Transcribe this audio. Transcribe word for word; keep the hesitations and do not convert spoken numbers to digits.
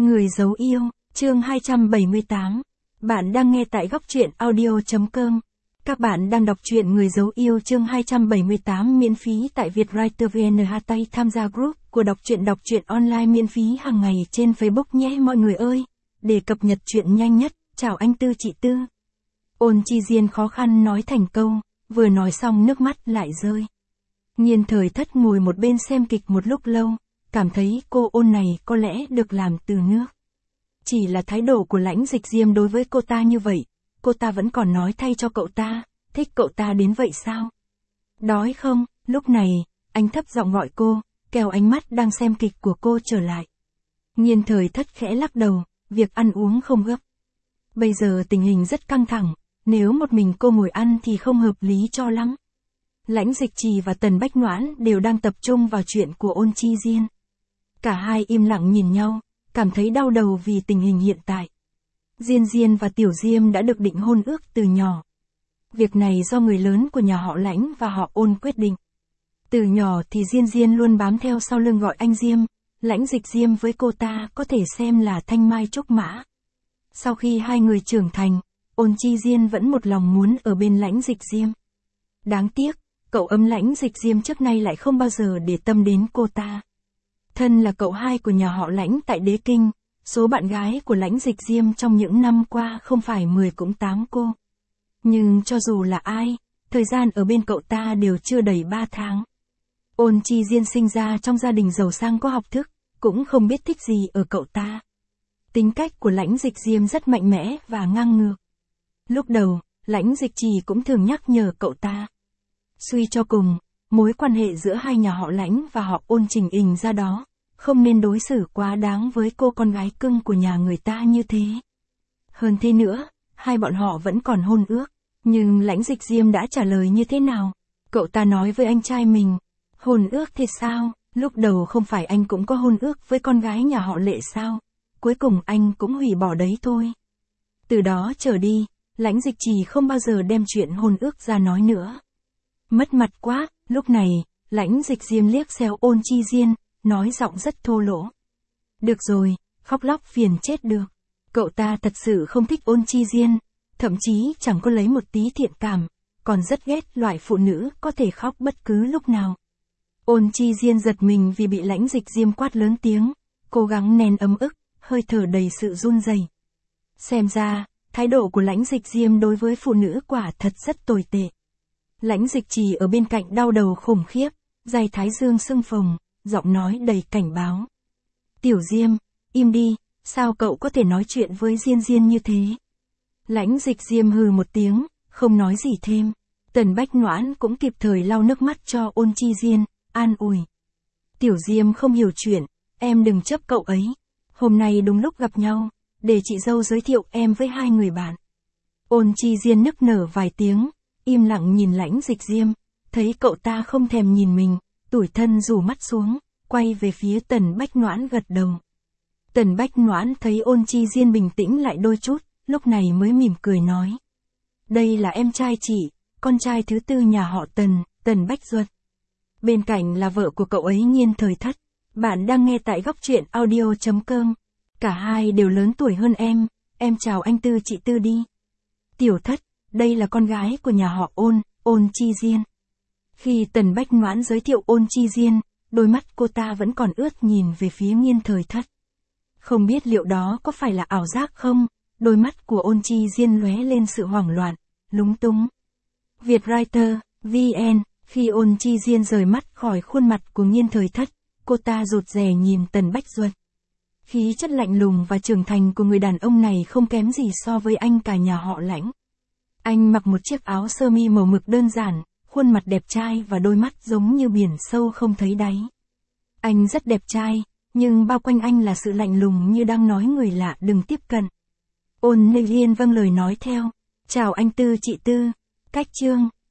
Người giấu yêu, chương hai trăm bảy mươi tám. Bạn đang nghe tại góc truyện audio chấm com. Các bạn đang đọc truyện Người giấu yêu chương hai trăm bảy mươi tám miễn phí tại Vietwriter vê en. Tay tham gia group của đọc truyện đọc truyện online miễn phí hàng ngày trên Facebook nhé mọi người ơi. Để cập nhật truyện nhanh nhất, chào anh Tư chị Tư. Ôn Chi Diên khó khăn nói thành câu, vừa nói xong nước mắt lại rơi. Nhiên Thời Thất ngồi một bên xem kịch một lúc lâu, cảm thấy cô Ôn này có lẽ được làm từ nước. Chỉ là thái độ của Lãnh Dịch Diêm đối với cô ta như vậy, cô ta vẫn còn nói thay cho cậu ta, thích cậu ta đến vậy sao? Đói không? Lúc này, anh thấp giọng gọi cô, kéo ánh mắt đang xem kịch của cô trở lại. Nhiên Thời Thất khẽ lắc đầu, việc ăn uống không gấp. Bây giờ tình hình rất căng thẳng, nếu một mình cô ngồi ăn thì không hợp lý cho lắm. Lãnh Dịch Trì và Tần Bách Noãn đều đang tập trung vào chuyện của Ôn Chi Diên. Cả hai im lặng nhìn nhau, cảm thấy đau đầu vì tình hình hiện tại. Diên Diên và Tiểu Diêm đã được định hôn ước từ nhỏ. Việc này do người lớn của nhà họ Lãnh và họ Ôn quyết định. Từ nhỏ thì Diên Diên luôn bám theo sau lưng gọi anh Diêm, Lãnh Dịch Diêm với cô ta có thể xem là thanh mai trúc mã. Sau khi hai người trưởng thành, Ôn Chi Diên vẫn một lòng muốn ở bên Lãnh Dịch Diêm. Đáng tiếc, cậu ấm Lãnh Dịch Diêm trước nay lại không bao giờ để tâm đến cô ta. Thân là cậu hai của nhà họ Lãnh tại Đế Kinh, số bạn gái của Lãnh Dịch Diêm trong những năm qua không phải mười cũng tám cô. Nhưng cho dù là ai, thời gian ở bên cậu ta đều chưa đầy ba tháng. Ôn Chi Diên sinh ra trong gia đình giàu sang có học thức, cũng không biết thích gì ở cậu ta. Tính cách của Lãnh Dịch Diêm rất mạnh mẽ và ngang ngược. Lúc đầu, Lãnh Dịch Trì cũng thường nhắc nhở cậu ta. Suy cho cùng, mối quan hệ giữa hai nhà họ Lãnh và họ Ôn trình hình ra đó, không nên đối xử quá đáng với cô con gái cưng của nhà người ta như thế. Hơn thế nữa, hai bọn họ vẫn còn hôn ước, nhưng Lãnh Dịch Diêm đã trả lời như thế nào? Cậu ta nói với anh trai mình, hôn ước thế sao? Lúc đầu không phải anh cũng có hôn ước với con gái nhà họ Lệ sao? Cuối cùng anh cũng hủy bỏ đấy thôi. Từ đó trở đi, Lãnh Dịch Trì không bao giờ đem chuyện hôn ước ra nói nữa. Mất mặt quá, lúc này, Lãnh Dịch Diêm liếc xéo Ôn Chi Diên, nói giọng rất thô lỗ. Được rồi, khóc lóc phiền chết được. Cậu ta thật sự không thích Ôn Chi Diên, thậm chí chẳng có lấy một tí thiện cảm, còn rất ghét loại phụ nữ có thể khóc bất cứ lúc nào. Ôn Chi Diên giật mình vì bị Lãnh Dịch Diêm quát lớn tiếng, cố gắng nén ấm ức, hơi thở đầy sự run rẩy. Xem ra, thái độ của Lãnh Dịch Diêm đối với phụ nữ quả thật rất tồi tệ. Lãnh Dịch Trì ở bên cạnh đau đầu khủng khiếp, dày thái dương sưng phồng, giọng nói đầy cảnh báo. Tiểu Diêm, im đi, sao cậu có thể nói chuyện với Diên Diên như thế? Lãnh Dịch Diêm hừ một tiếng, không nói gì thêm. Tần Bách Noãn cũng kịp thời lau nước mắt cho Ôn Chi Diên, an ủi. Tiểu Diêm không hiểu chuyện, em đừng chấp cậu ấy. Hôm nay đúng lúc gặp nhau, để chị dâu giới thiệu em với hai người bạn. Ôn Chi Diên nức nở vài tiếng, im lặng nhìn Lãnh Dịch Diêm, thấy cậu ta không thèm nhìn mình, tủi thân rủ mắt xuống, quay về phía Tần Bách Noãn gật đầu. Tần Bách Noãn thấy Ôn Chi Diên bình tĩnh lại đôi chút, lúc này mới mỉm cười nói. Đây là em trai chị, con trai thứ tư nhà họ Tần, Tần Bách Duật. Bên cạnh là vợ của cậu ấy Nhiên Thời Thất. Bạn đang nghe tại góc truyện audio chấm com. Cả hai đều lớn tuổi hơn em, em chào anh Tư chị Tư đi. Tiểu Thất, đây là con gái của nhà họ Ôn, Ôn Chi Diên. Khi Tần Bách Noãn giới thiệu Ôn Chi Diên, đôi mắt cô ta vẫn còn ướt nhìn về phía Nhiên Thời Thất. Không biết liệu đó có phải là ảo giác không? Đôi mắt của Ôn Chi Diên lóe lên sự hoảng loạn, lúng túng. Vietwriter, vê en, khi Ôn Chi Diên rời mắt khỏi khuôn mặt của Nhiên Thời Thất, cô ta rụt rè nhìn Tần Bách Duật. Khí chất lạnh lùng và trưởng thành của người đàn ông này không kém gì so với anh cả nhà họ Lãnh. Anh mặc một chiếc áo sơ mi màu mực đơn giản, khuôn mặt đẹp trai và đôi mắt giống như biển sâu không thấy đáy. Anh rất đẹp trai, nhưng bao quanh anh là sự lạnh lùng như đang nói người lạ đừng tiếp cận. Ôn Lê Liên vâng lời nói theo. Chào anh Tư chị Tư. Cách chương,